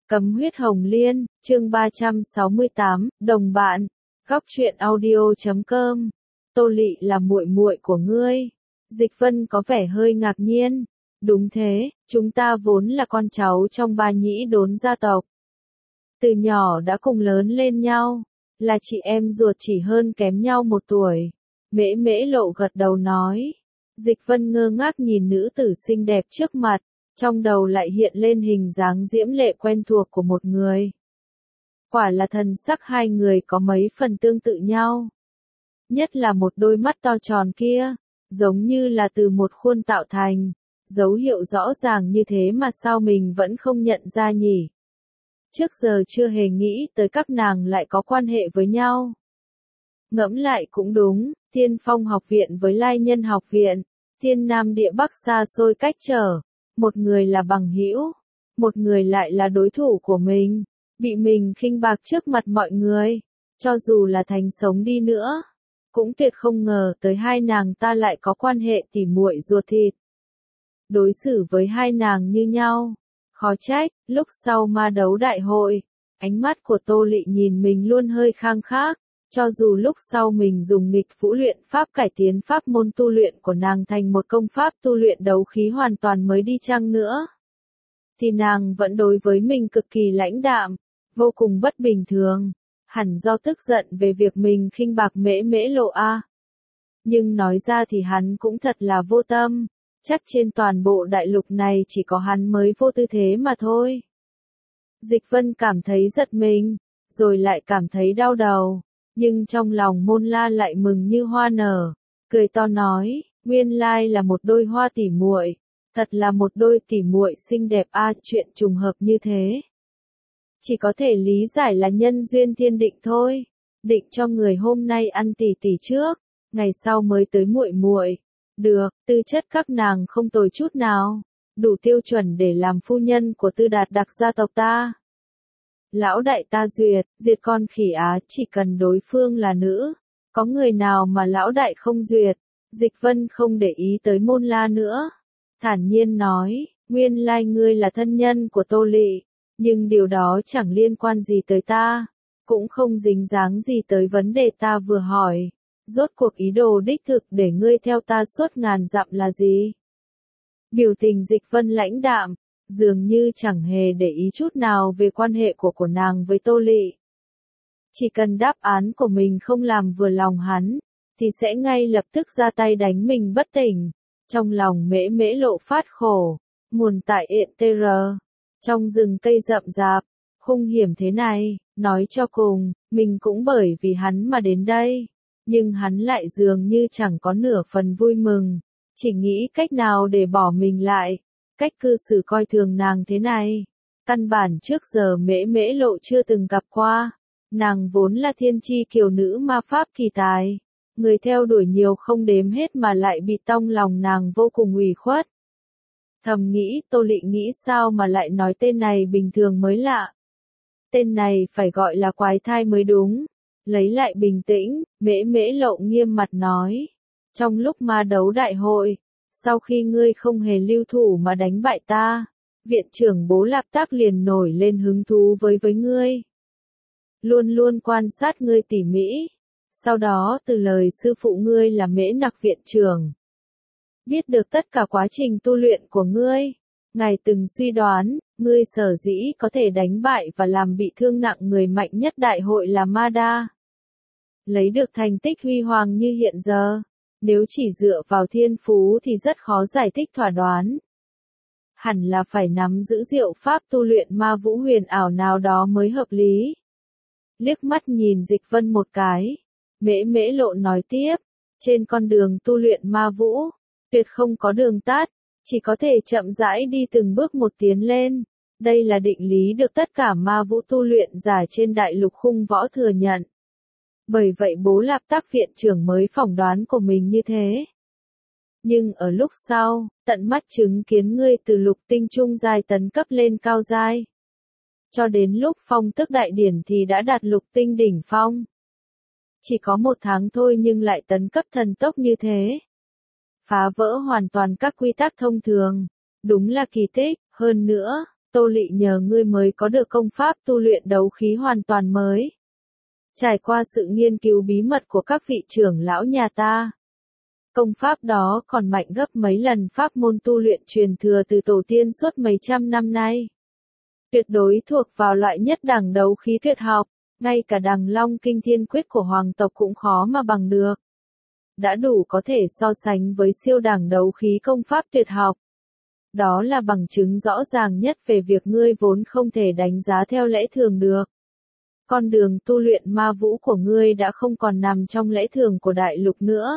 Cấm huyết hồng liên, chương 368, đồng bạn. Góc truyện audio.com. Tô Lị là muội muội của ngươi. Dịch Vân có vẻ hơi ngạc nhiên. Đúng thế, chúng ta vốn là con cháu trong Ba Nhĩ Đốn gia tộc. Từ nhỏ đã cùng lớn lên nhau, là chị em ruột chỉ hơn kém nhau 1 tuổi. Mễ Mễ Lộ gật đầu nói. Dịch Vân ngơ ngác nhìn nữ tử xinh đẹp trước mặt. Trong đầu lại hiện lên hình dáng diễm lệ quen thuộc của một người. Quả là thần sắc hai người có mấy phần tương tự nhau. Nhất là một đôi mắt to tròn kia, giống như là từ một khuôn tạo thành, dấu hiệu rõ ràng như thế mà sao mình vẫn không nhận ra nhỉ? Trước giờ chưa hề nghĩ tới các nàng lại có quan hệ với nhau. Ngẫm lại cũng đúng, Thiên Phong học viện với Lai Nhân học viện, thiên nam địa bắc xa xôi cách trở. Một người là bằng hữu, một người lại là đối thủ của mình, bị mình khinh bạc trước mặt mọi người, cho dù là thành sống đi nữa, cũng tuyệt không ngờ tới hai nàng ta lại có quan hệ tỉ muội ruột thịt. Đối xử với hai nàng như nhau, khó trách, lúc sau ma đấu đại hội, ánh mắt của Tô Lị nhìn mình luôn hơi khang khác. Cho dù lúc sau mình dùng nghịch vũ luyện pháp cải tiến pháp môn tu luyện của nàng thành một công pháp tu luyện đấu khí hoàn toàn mới đi chăng nữa, thì nàng vẫn đối với mình cực kỳ lãnh đạm, vô cùng bất bình thường, hẳn do tức giận về việc mình khinh bạc Mễ Mễ Lộ a. Nhưng nói ra thì hắn cũng thật là vô tâm, chắc trên toàn bộ đại lục này chỉ có hắn mới vô tư thế mà thôi. Dịch Vân cảm thấy giật mình, rồi lại cảm thấy đau đầu. Nhưng trong lòng Môn La lại mừng như hoa nở, cười to nói, nguyên lai là một đôi hoa tỉ muội, thật là một đôi tỉ muội xinh đẹp a, chuyện trùng hợp như thế. Chỉ có thể lý giải là nhân duyên thiên định thôi, định cho người hôm nay ăn tỷ tỷ trước, ngày sau mới tới muội muội. Được, tư chất các nàng không tồi chút nào, đủ tiêu chuẩn để làm phu nhân của Tư Đạt đặc gia tộc ta. Lão đại ta diệt con khỉ á, chỉ cần đối phương là nữ, có người nào mà lão đại không duyệt. Dịch Vân không để ý tới Môn La nữa, thản nhiên nói, nguyên lai ngươi là thân nhân của Tô Lị, nhưng điều đó chẳng liên quan gì tới ta, cũng không dính dáng gì tới vấn đề ta vừa hỏi. Rốt cuộc ý đồ đích thực để ngươi theo ta suốt ngàn dặm là gì? Biểu tình Dịch Vân lãnh đạm, dường như chẳng hề để ý chút nào về quan hệ của nàng với Tô Lị. Chỉ cần đáp án của mình không làm vừa lòng hắn, thì sẽ ngay lập tức ra tay đánh mình bất tỉnh. Trong lòng Mễ Mễ Lộ phát khổ, nguồn tại Ện TR, trong rừng cây rậm rạp, hung hiểm thế này, nói cho cùng, mình cũng bởi vì hắn mà đến đây, nhưng hắn lại dường như chẳng có nửa phần vui mừng, chỉ nghĩ cách nào để bỏ mình lại. Cách cư xử coi thường nàng thế này, căn bản trước giờ Mễ Mễ Lộ chưa từng gặp qua. Nàng vốn là thiên chi kiều nữ ma pháp kỳ tài, người theo đuổi nhiều không đếm hết mà lại bị tông lòng nàng vô cùng ủy khuất. Thầm nghĩ Tô Lị nghĩ sao mà lại nói tên này bình thường mới lạ. Tên này phải gọi là quái thai mới đúng. Lấy lại bình tĩnh, Mễ Mễ Lộ nghiêm mặt nói. Trong lúc ma đấu đại hội, sau khi ngươi không hề lưu thủ mà đánh bại ta, viện trưởng Bố Lạp Tác liền nổi lên hứng thú với ngươi. Luôn luôn quan sát ngươi tỉ mỉ. Sau đó từ lời sư phụ ngươi là Mễ Nặc viện trưởng, biết được tất cả quá trình tu luyện của ngươi. Ngài từng suy đoán, ngươi sở dĩ có thể đánh bại và làm bị thương nặng người mạnh nhất đại hội là Ma Đa. Lấy được thành tích huy hoàng như hiện giờ. Nếu chỉ dựa vào thiên phú thì rất khó giải thích thỏa đoán. Hẳn là phải nắm giữ diệu pháp tu luyện ma vũ huyền ảo nào đó mới hợp lý. Liếc mắt nhìn Dịch Vân một cái, Mễ Mễ Lộ nói tiếp, trên con đường tu luyện ma vũ, tuyệt không có đường tắt, chỉ có thể chậm rãi đi từng bước một tiến lên. Đây là định lý được tất cả ma vũ tu luyện giả trên đại lục khung võ thừa nhận. Bởi vậy Bố Lạp Tác viện trưởng mới phỏng đoán của mình như thế. Nhưng ở lúc sau, tận mắt chứng kiến ngươi từ lục tinh trung giai tấn cấp lên cao giai. Cho đến lúc phong tức đại điển thì đã đạt lục tinh đỉnh phong. Chỉ có 1 tháng thôi nhưng lại tấn cấp thần tốc như thế. Phá vỡ hoàn toàn các quy tắc thông thường. Đúng là kỳ tích, hơn nữa, Tô Lị nhờ ngươi mới có được công pháp tu luyện đấu khí hoàn toàn mới. Trải qua sự nghiên cứu bí mật của các vị trưởng lão nhà ta, công pháp đó còn mạnh gấp mấy lần pháp môn tu luyện truyền thừa từ tổ tiên suốt mấy trăm năm nay. Tuyệt đối thuộc vào loại nhất đẳng đấu khí tuyệt học, ngay cả Đằng Long Kinh Thiên Quyết của hoàng tộc cũng khó mà bằng được. Đã đủ có thể so sánh với siêu đẳng đấu khí công pháp tuyệt học. Đó là bằng chứng rõ ràng nhất về việc ngươi vốn không thể đánh giá theo lẽ thường được. Con đường tu luyện ma vũ của ngươi đã không còn nằm trong lẽ thường của đại lục nữa.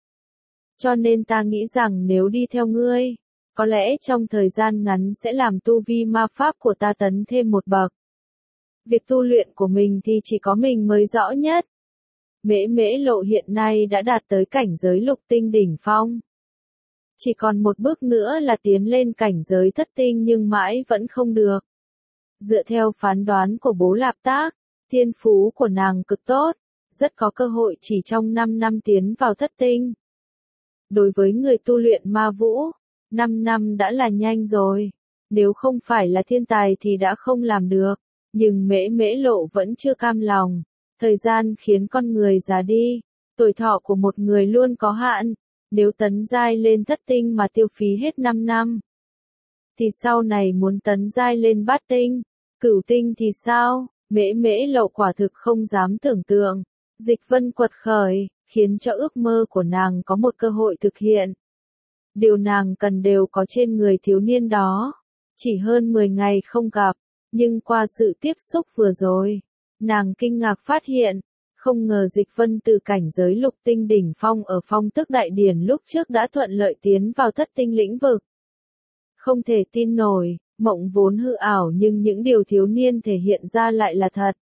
Cho nên ta nghĩ rằng nếu đi theo ngươi, có lẽ trong thời gian ngắn sẽ làm tu vi ma pháp của ta tấn thêm một bậc. Việc tu luyện của mình thì chỉ có mình mới rõ nhất. Mễ Mễ Lộ hiện nay đã đạt tới cảnh giới lục tinh đỉnh phong. Chỉ còn một bước nữa là tiến lên cảnh giới thất tinh nhưng mãi vẫn không được. Dựa theo phán đoán của Bố Lạp Tác, thiên phú của nàng cực tốt, rất có cơ hội chỉ trong 5 năm tiến vào thất tinh. Đối với người tu luyện ma vũ, 5 năm đã là nhanh rồi. Nếu không phải là thiên tài thì đã không làm được. Nhưng Mễ Mễ Lộ vẫn chưa cam lòng. Thời gian khiến con người già đi. Tuổi thọ của một người luôn có hạn. Nếu tấn giai lên thất tinh mà tiêu phí hết 5 năm, thì sau này muốn tấn giai lên bát tinh, cửu tinh thì sao? Mễ Mễ Lộ quả thực không dám tưởng tượng. Dịch Vân quật khởi, khiến cho ước mơ của nàng có một cơ hội thực hiện. Điều nàng cần đều có trên người thiếu niên đó. Chỉ hơn 10 ngày không gặp, nhưng qua sự tiếp xúc vừa rồi, nàng kinh ngạc phát hiện, không ngờ Dịch Vân từ cảnh giới lục tinh đỉnh phong ở Phong Tức Đại Điển lúc trước đã thuận lợi tiến vào thất tinh lĩnh vực. Không thể tin nổi, mộng vốn hư ảo nhưng những điều thiếu niên thể hiện ra lại là thật.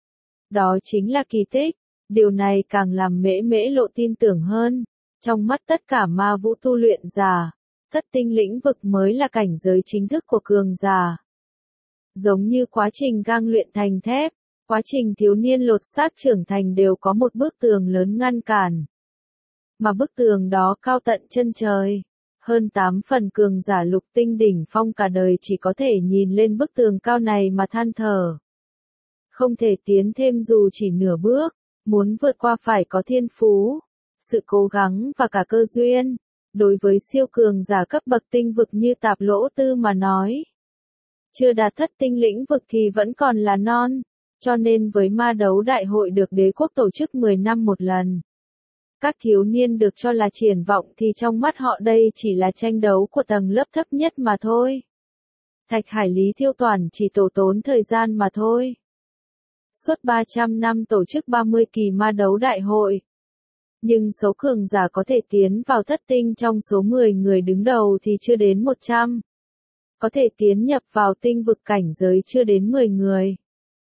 Đó chính là kỳ tích, điều này càng làm Mễ Mễ Lộ tin tưởng hơn. Trong mắt tất cả ma vũ tu luyện giả, thất tinh lĩnh vực mới là cảnh giới chính thức của cường giả. Giống như quá trình gang luyện thành thép, quá trình thiếu niên lột xác trưởng thành đều có một bức tường lớn ngăn cản. Mà bức tường đó cao tận chân trời. Hơn 8 phần cường giả lục tinh đỉnh phong cả đời chỉ có thể nhìn lên bức tường cao này mà than thở. Không thể tiến thêm dù chỉ nửa bước, muốn vượt qua phải có thiên phú, sự cố gắng và cả cơ duyên. Đối với siêu cường giả cấp bậc tinh vực như Tạp Lỗ Tư mà nói, chưa đạt thất tinh lĩnh vực thì vẫn còn là non, cho nên với ma đấu đại hội được đế quốc tổ chức 10 năm một lần. Các thiếu niên được cho là triển vọng thì trong mắt họ đây chỉ là tranh đấu của tầng lớp thấp nhất mà thôi. Thạch Hải Lý Thiêu Toàn chỉ tổ tốn thời gian mà thôi. Suốt 300 năm tổ chức 30 kỳ ma đấu đại hội. Nhưng số cường giả có thể tiến vào thất tinh trong số 10 người đứng đầu thì chưa đến 100. Có thể tiến nhập vào tinh vực cảnh giới chưa đến 10 người.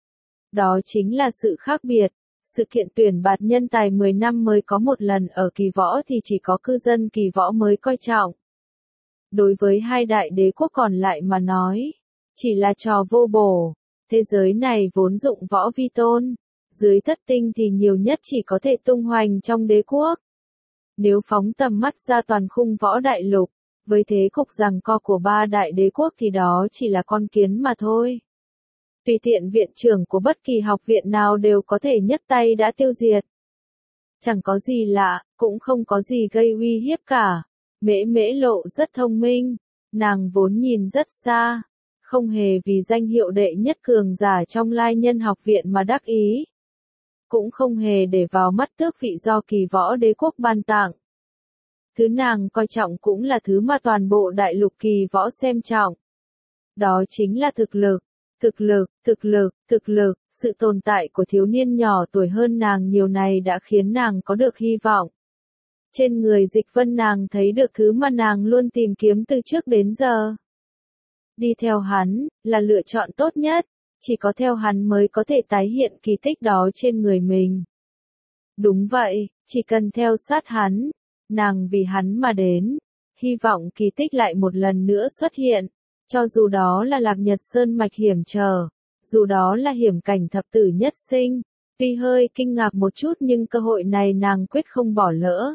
Đó chính là sự khác biệt. Sự kiện tuyển bạt nhân tài 10 năm mới có một lần ở kỳ võ thì chỉ có cư dân kỳ võ mới coi trọng. Đối với hai đại đế quốc còn lại mà nói, chỉ là trò vô bổ. Thế giới này vốn dụng võ vi tôn. Dưới thất tinh thì nhiều nhất chỉ có thể tung hoành trong đế quốc. Nếu phóng tầm mắt ra toàn khung võ đại lục, với thế cục giằng co của ba đại đế quốc thì đó chỉ là con kiến mà thôi. Tùy tiện viện trưởng của bất kỳ học viện nào đều có thể nhấc tay đã tiêu diệt. Chẳng có gì lạ, cũng không có gì gây uy hiếp cả. Mễ Mễ Lộ rất thông minh, nàng vốn nhìn rất xa, không hề vì danh hiệu đệ nhất cường giả trong Lai Nhân học viện mà đắc ý. Cũng không hề để vào mắt tước vị do kỳ võ đế quốc ban tặng. Thứ nàng coi trọng cũng là thứ mà toàn bộ đại lục kỳ võ xem trọng. Đó chính là thực lực. Thực lực, sự tồn tại của thiếu niên nhỏ tuổi hơn nàng nhiều này đã khiến nàng có được hy vọng. Trên người Dịch Vân nàng thấy được thứ mà nàng luôn tìm kiếm từ trước đến giờ. Đi theo hắn, là lựa chọn tốt nhất, chỉ có theo hắn mới có thể tái hiện kỳ tích đó trên người mình. Đúng vậy, chỉ cần theo sát hắn, nàng vì hắn mà đến, hy vọng kỳ tích lại một lần nữa xuất hiện. Cho dù đó là Lạc Nhật Sơn mạch hiểm trở, dù đó là hiểm cảnh thập tử nhất sinh, tuy hơi kinh ngạc một chút nhưng cơ hội này nàng quyết không bỏ lỡ.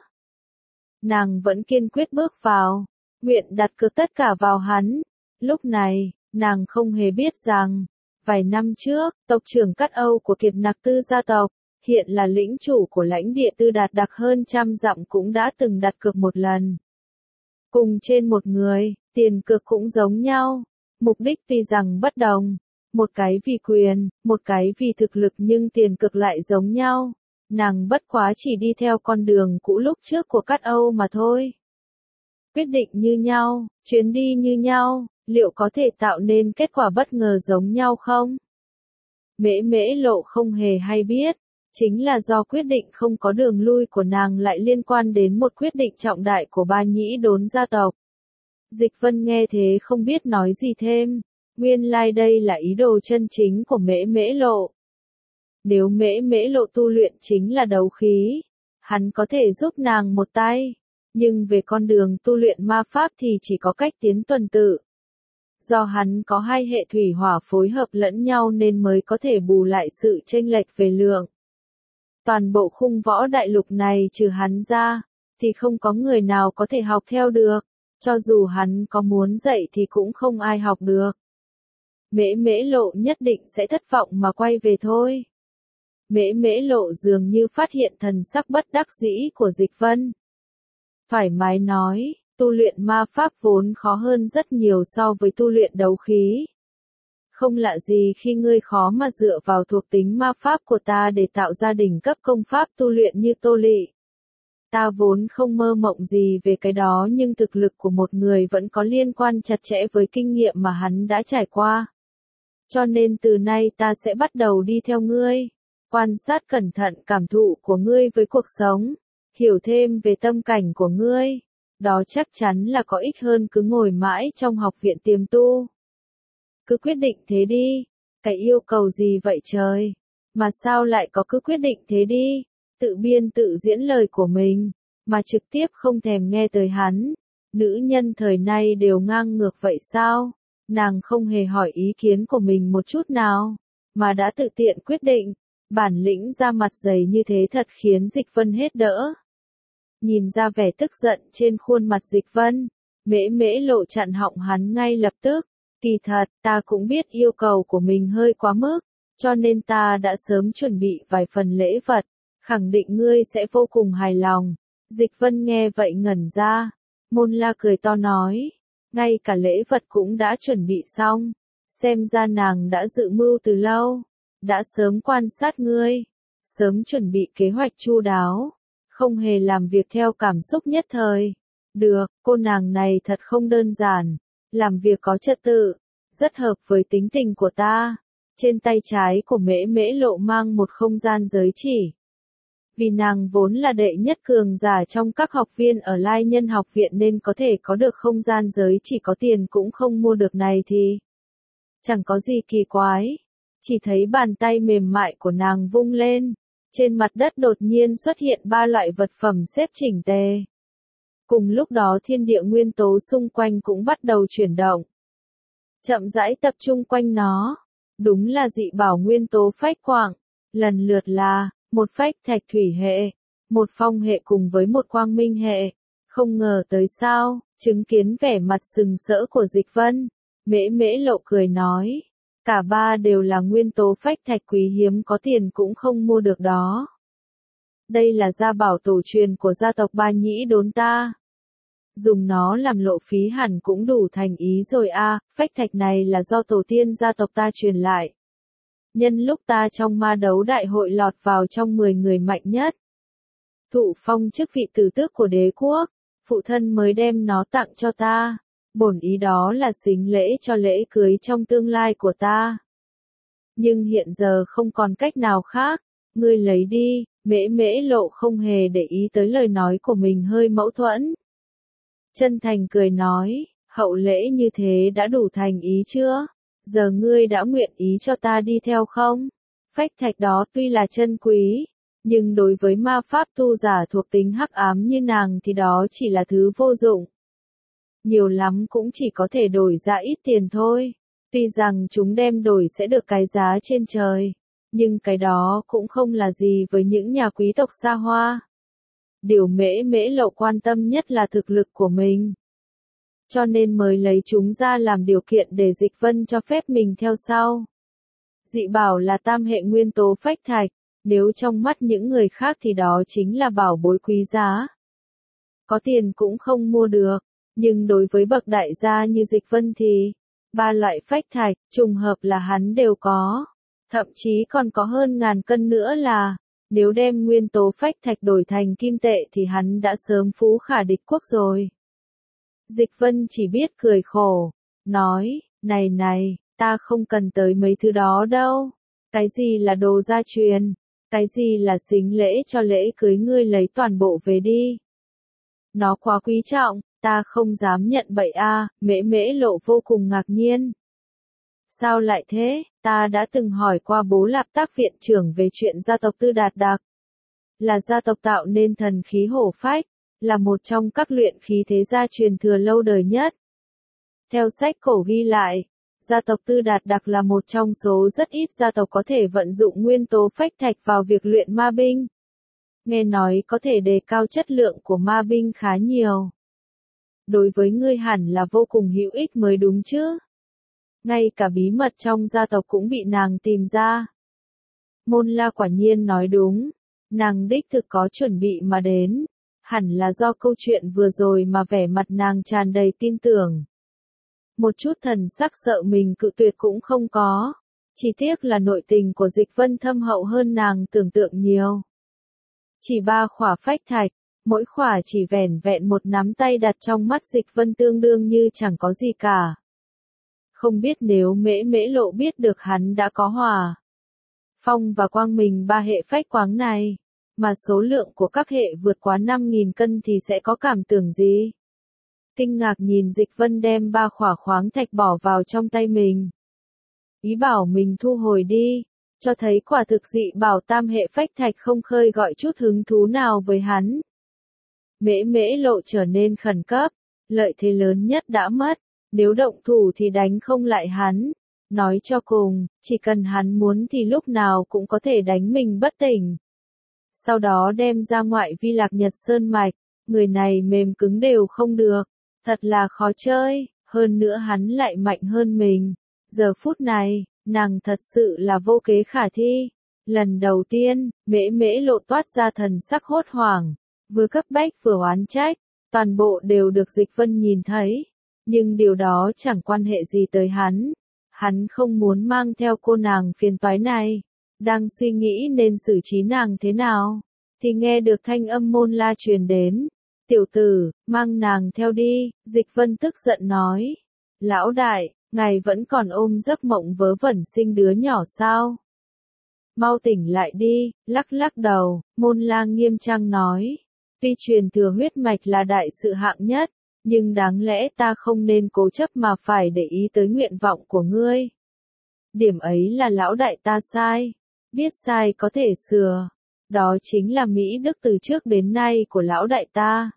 Nàng vẫn kiên quyết bước vào, nguyện đặt cược tất cả vào hắn. Lúc này, Nàng không hề biết rằng, vài năm trước, tộc trưởng Cát Âu của Kiệt Nặc Tư gia tộc, hiện là lĩnh chủ của lãnh địa Tư Đạt Đặc hơn 100 dặm cũng đã từng đặt cược một lần. Cùng trên một người, tiền cược cũng giống nhau, mục đích tuy rằng bất đồng, một cái vì quyền, một cái vì thực lực nhưng tiền cược lại giống nhau. Nàng bất quá chỉ đi theo con đường cũ lúc trước của Cát Âu mà thôi. Quyết định như nhau, chuyến đi như nhau, liệu có thể tạo nên kết quả bất ngờ giống nhau không? Mễ Mễ Lộ không hề hay biết, chính là do quyết định không có đường lui của nàng lại liên quan đến một quyết định trọng đại của Ba Nhĩ Đốn gia tộc. Dịch Vân nghe thế không biết nói gì thêm, nguyên lai đây là ý đồ chân chính của Mễ Mễ Lộ. Nếu Mễ Mễ Lộ tu luyện chính là đấu khí, hắn có thể giúp nàng một tay, nhưng về con đường tu luyện ma pháp thì chỉ có cách tiến tuần tự. Do hắn có hai hệ thủy hỏa phối hợp lẫn nhau nên mới có thể bù lại sự chênh lệch về lượng. Toàn bộ khung võ đại lục này trừ hắn ra, thì không có người nào có thể học theo được, cho dù hắn có muốn dạy thì cũng không ai học được. Mễ Mễ Lộ nhất định sẽ thất vọng mà quay về thôi. Mễ Mễ Lộ dường như phát hiện thần sắc bất đắc dĩ của Dịch Vân. Thoải mái nói, tu luyện ma pháp vốn khó hơn rất nhiều so với tu luyện đấu khí. Không lạ gì khi ngươi khó mà dựa vào thuộc tính ma pháp của ta để tạo ra đỉnh cấp công pháp tu luyện như Tô Lị. Ta vốn không mơ mộng gì về cái đó nhưng thực lực của một người vẫn có liên quan chặt chẽ với kinh nghiệm mà hắn đã trải qua. Cho nên từ nay ta sẽ bắt đầu đi theo ngươi, quan sát cẩn thận cảm thụ của ngươi với cuộc sống, hiểu thêm về tâm cảnh của ngươi. Đó chắc chắn là có ích hơn cứ ngồi mãi trong học viện tiềm tu. Cứ quyết định thế đi, cái yêu cầu gì vậy trời? Mà sao lại có cứ quyết định thế đi, tự biên tự diễn lời của mình, mà trực tiếp không thèm nghe tới hắn. Nữ nhân thời nay đều ngang ngược vậy sao? Nàng không hề hỏi ý kiến của mình một chút nào, mà đã tự tiện quyết định. Bản lĩnh ra mặt dày như thế thật khiến Dịch Vân hết đỡ. Nhìn ra vẻ tức giận trên khuôn mặt Dịch Vân, Mễ Mễ Lộ chặn họng hắn ngay lập tức. Kỳ thật, ta cũng biết yêu cầu của mình hơi quá mức, cho nên ta đã sớm chuẩn bị vài phần lễ vật, khẳng định ngươi sẽ vô cùng hài lòng. Dịch Vân nghe vậy ngẩn ra, Môn La cười to nói, ngay cả lễ vật cũng đã chuẩn bị xong, xem ra nàng đã dự mưu từ lâu, đã sớm quan sát ngươi, sớm chuẩn bị kế hoạch chu đáo, không hề làm việc theo cảm xúc nhất thời. Được, cô nàng này thật không đơn giản, làm việc có trật tự, rất hợp với tính tình của ta. Trên tay trái của Mễ Mễ Lộ mang một không gian giới chỉ. Vì nàng vốn là đệ nhất cường giả trong các học viên ở Lai Nhân học viện nên có thể có được không gian giới chỉ có tiền cũng không mua được này thì chẳng có gì kỳ quái. Chỉ thấy bàn tay mềm mại của nàng vung lên, trên mặt đất đột nhiên xuất hiện 3 loại vật phẩm xếp chỉnh tề. Cùng lúc đó thiên địa nguyên tố xung quanh cũng bắt đầu chuyển động. Chậm rãi tập trung quanh nó. Đúng là dị bảo nguyên tố phách quạng, lần lượt là một phách thạch thủy hệ, một phong hệ cùng với một quang minh hệ. Không ngờ tới sao, chứng kiến vẻ mặt sừng sỡ của Dịch Vân, Mễ Mễ Lộ cười nói, cả ba đều là nguyên tố phách thạch quý hiếm có tiền cũng không mua được đó. Đây là gia bảo tổ truyền của gia tộc Ba Nhĩ Đốn ta. Dùng nó làm lộ phí hẳn cũng đủ thành ý rồi a. Phách thạch này là do tổ tiên gia tộc ta truyền lại. Nhân lúc ta trong ma đấu đại hội lọt vào trong 10 người mạnh nhất, thụ phong chức vị tử tước của đế quốc, phụ thân mới đem nó tặng cho ta. Bổn ý đó là xính lễ cho lễ cưới trong tương lai của ta. Nhưng hiện giờ không còn cách nào khác, ngươi lấy đi. Mễ Mễ Lộ không hề để ý tới lời nói của mình hơi mâu thuẫn. Chân thành cười nói, hậu lễ như thế đã đủ thành ý chưa? Giờ ngươi đã nguyện ý cho ta đi theo không? Phách thạch đó tuy là chân quý, nhưng đối với ma pháp tu giả thuộc tính hắc ám như nàng thì đó chỉ là thứ vô dụng. Nhiều lắm cũng chỉ có thể đổi ra ít tiền thôi. Tuy rằng chúng đem đổi sẽ được cái giá trên trời, nhưng cái đó cũng không là gì với những nhà quý tộc xa hoa. Điều Mễ Mễ Lộ quan tâm nhất là thực lực của mình. cho nên mới lấy chúng ra làm điều kiện để Dịch Vân cho phép mình theo sau. Dị bảo là tam hệ nguyên tố phách thạch, nếu trong mắt những người khác thì đó chính là bảo bối quý giá. Có tiền cũng không mua được, nhưng đối với bậc đại gia như Dịch Vân thì, ba loại phách thạch, trùng hợp là hắn đều có. Thậm chí còn có hơn 1000 cân nữa là, nếu đem nguyên tố phách thạch đổi thành kim tệ thì hắn đã sớm phú khả địch quốc rồi. Dịch Vân chỉ biết cười khổ, nói, này, ta không cần tới mấy thứ đó đâu. Cái gì là đồ gia truyền, cái gì là sính lễ cho lễ cưới, ngươi lấy toàn bộ về đi. Nó quá quý trọng, ta không dám nhận bậy a. Mễ Lộ vô cùng ngạc nhiên. Sao lại thế, ta đã từng hỏi qua bố Lạp Tác viện trưởng về chuyện gia tộc Tư Đạt Đạc. Là gia tộc tạo nên thần khí hổ phách, là một trong các luyện khí thế gia truyền thừa lâu đời nhất. Theo sách cổ ghi lại, gia tộc Tư Đạt Đạc là một trong số rất ít gia tộc có thể vận dụng nguyên tố phách thạch vào việc luyện ma binh. Nghe nói có thể đề cao chất lượng của ma binh khá nhiều. Đối với ngươi hẳn là vô cùng hữu ích mới đúng chứ. Ngay cả bí mật trong gia tộc cũng bị nàng tìm ra. Môn La quả nhiên nói đúng, nàng đích thực có chuẩn bị mà đến, hẳn là do câu chuyện vừa rồi mà vẻ mặt nàng tràn đầy tin tưởng. Một chút thần sắc sợ mình cự tuyệt cũng không có, chỉ tiếc là nội tình của Dịch Vân thâm hậu hơn nàng tưởng tượng nhiều. Chỉ 3 khỏa phách thạch, mỗi khỏa chỉ vẻn vẹn một nắm tay đặt trong mắt Dịch Vân tương đương như chẳng có gì cả. Không biết nếu Mễ Lộ biết được hắn đã có hỏa, phong và quang mình 3 hệ phách quáng này, mà số lượng của các hệ vượt quá 5000 cân thì sẽ có cảm tưởng gì? Kinh ngạc nhìn Dịch Vân đem 3 khỏa khoáng thạch bỏ vào trong tay mình. Ý bảo mình thu hồi đi, cho thấy quả thực dị bảo tam hệ phách thạch không khơi gọi chút hứng thú nào với hắn. Mễ Lộ trở nên khẩn cấp, lợi thế lớn nhất đã mất, nếu động thủ thì đánh không lại hắn. Nói cho cùng, chỉ cần hắn muốn thì lúc nào cũng có thể đánh mình bất tỉnh. Sau đó đem ra ngoại vi Lạc Nhật Sơn mạch, người này mềm cứng đều không được, thật là khó chơi, hơn nữa hắn lại mạnh hơn mình. Giờ phút này, nàng thật sự là vô kế khả thi. Lần đầu tiên, Mễ Lộ toát ra thần sắc hốt hoảng, vừa cấp bách vừa oán trách, toàn bộ đều được Dịch Vân nhìn thấy. Nhưng điều đó chẳng quan hệ gì tới hắn. Hắn không muốn mang theo cô nàng phiền toái này. Đang suy nghĩ nên xử trí nàng thế nào, thì nghe được thanh âm Môn La truyền đến. Tiểu tử, mang nàng theo đi, Dịch Vân tức giận nói. Lão đại, ngài vẫn còn ôm giấc mộng vớ vẩn sinh đứa nhỏ sao? Mau tỉnh lại đi, lắc đầu, Môn La nghiêm trang nói. Tuy truyền thừa huyết mạch là đại sự hạng nhất, nhưng đáng lẽ ta không nên cố chấp mà phải để ý tới nguyện vọng của ngươi. Điểm ấy là lão đại ta sai, biết sai có thể sửa, đó chính là mỹ đức từ trước đến nay của lão đại ta.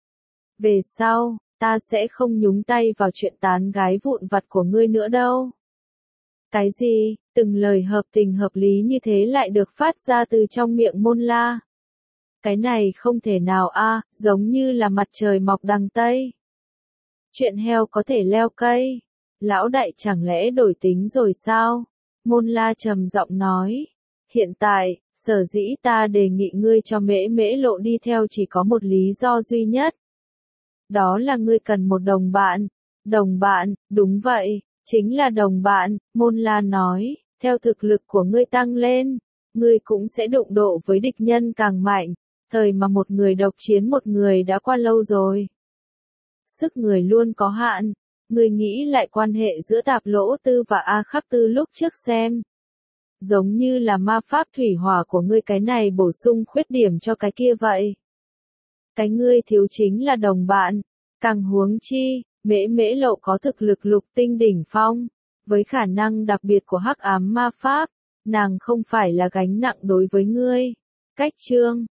Về sau, ta sẽ không nhúng tay vào chuyện tán gái vụn vặt của ngươi nữa đâu. Cái gì, từng lời hợp tình hợp lý như thế lại được phát ra từ trong miệng Môn La. Cái này không thể nào a, giống như là mặt trời mọc đằng Tây. Chuyện heo có thể leo cây. Lão đại chẳng lẽ đổi tính rồi sao? Môn La trầm giọng nói. Hiện tại, sở dĩ ta đề nghị ngươi cho Mễ Lộ đi theo chỉ có một lý do duy nhất. Đó là ngươi cần một đồng bạn. Đồng bạn, đúng vậy, chính là đồng bạn, Môn La nói. Theo thực lực của ngươi tăng lên, ngươi cũng sẽ đụng độ với địch nhân càng mạnh. Thời mà một người độc chiến một người đã qua lâu rồi. Sức người luôn có hạn, người nghĩ lại quan hệ giữa Tạp Lỗ Tư và A Khắc Tư lúc trước xem. Giống như là ma pháp thủy hỏa của ngươi cái này bổ sung khuyết điểm cho cái kia vậy. Cái ngươi thiếu chính là đồng bạn, càng huống chi, Mễ Lộ có thực lực lục tinh đỉnh phong, với khả năng đặc biệt của hắc ám ma pháp, nàng không phải là gánh nặng đối với ngươi. Cách chương